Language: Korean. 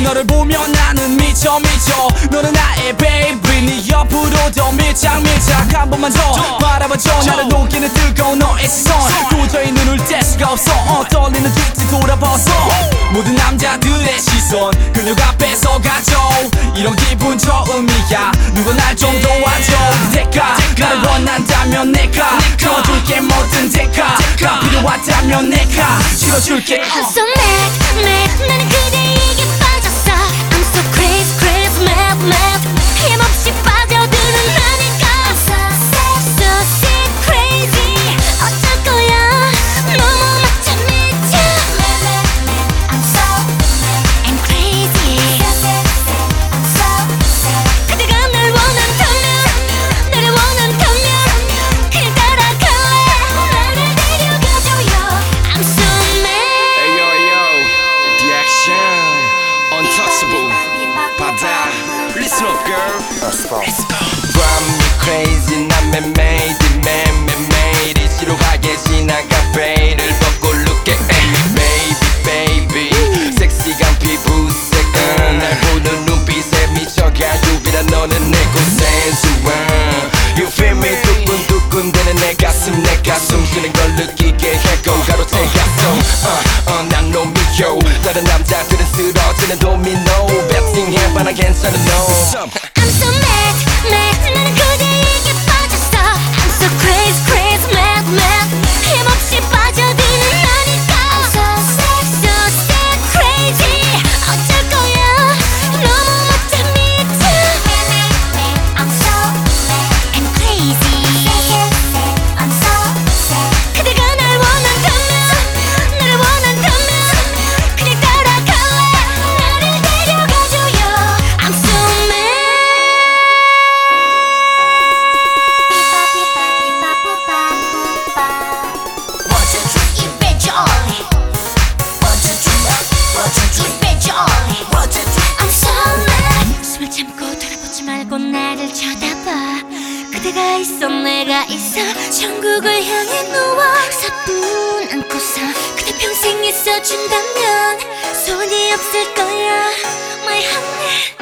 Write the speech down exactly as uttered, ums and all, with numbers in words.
너를 보면 나는 미쳐 미쳐. 너는 나의 baby, 네 옆으로 더 밀착 밀착. 한 번만 더 바라봐줘. 나를 녹이는 뜨거운 너의 시선. 도저히 눈을 뗄 수가 없어. 어, 떨리는 뒤뒤 돌아봐서 모든 남자들의 시선 그녀 앞에서 가져. 이런 기분 처음이야. 누가 날 좀 도와줘. 대가 나를 원한다면 내가 채워줄게. 모든 대가가 필요하다면 내가 실어줄게. I'm so mad, mad. 나는 그대에게 빠졌어. I'm so crazy, crazy, mad, mad. 힘없이 빠져드는 나니까 I'm so sick, so sick, crazy. 어쩔 거야. 너무 맞춰 미쳐. I'm so mad and crazy. I'm so sick. 그대가 날 원한다면, 나를 원한다면 그냥 따라갈래. 나를 데려가줘요. I'm so mad. Hey yo yo, the action, untouchable, 바다. Listen up, girl. Let's go. Drive me crazy, 난 man-made, man-made. 지루하게 지나가 베일을 벗고 look at me, baby, baby. 섹시한 피부색은 날 보는 눈빛에 미쳐가 유비라 너는 내 고센수한. You feel me? 두근두근대는 내 가슴, 내 가슴 쉬는 걸 느끼게 해고 가로채 가슴. uh, uh, 난 놈이요. 다른 남자들은 쓰러지는 도미노. 배팅해봐나 괜찮은 no. I'm so mad, mad. 나는 그대에게 빠졌어. I'm so crazy, crazy, mad, mad. 힘없이 빠져드는 나니까 I'm so sick, so sick, crazy. 어쩔 거야. 너무 맞춰 미쳐. I'm so mad and crazy. I'm so sick. 그대가 날 원한다면, 나를 원한다면 그냥 따라갈래. 나를 데려가줘요. I'm so mad. One, two, three, 입에 jolly. One, two, three, one, two, three, 입에 jolly. One, two, three, I'm so mad. 숨을 참고 돌아보지 말고 나를 쳐다봐. 그대가 있어 내가 있어 천국을 향해 누워 사뿐 안고서 그대 평생 있어준다면 소원이 없을 거야 My honey.